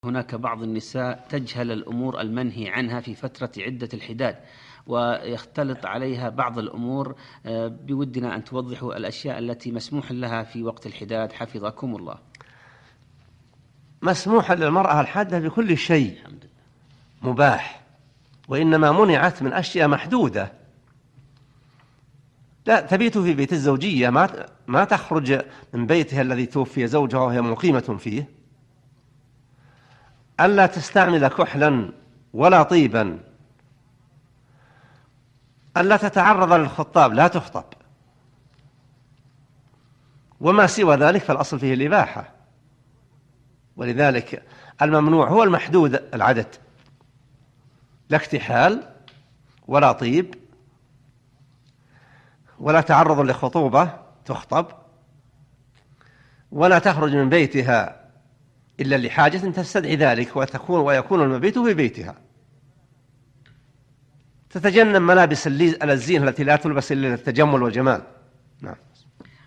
هناك بعض النساء تجهل الأمور المنهي عنها في فترة عدة الحداد، ويختلط عليها بعض الأمور. بودنا أن توضحوا الأشياء التي مسموح لها في وقت الحداد حفظكم الله. مسموح للمرأة الحادة بكل شيء مباح، وإنما منعت من أشياء محدودة. لا تبيت في بيت الزوجية، ما تخرج من بيتها الذي توفي زوجها وهي مقيمة فيه. ألا تستعمل كحلا ولا طيبا. ألا تتعرض للخطاب، لا تخطب. وما سوى ذلك فالأصل فيه الإباحة، ولذلك الممنوع هو المحدود العدد، لا اكتحال ولا طيب ولا تعرض لخطوبة تخطب، ولا تخرج من بيتها إلا لحاجة تستدعي ذلك ويكون المبيت في بيتها. تتجنب ملابس الزينة التي لا تلبس إلا للتجمل والجمال. نعم.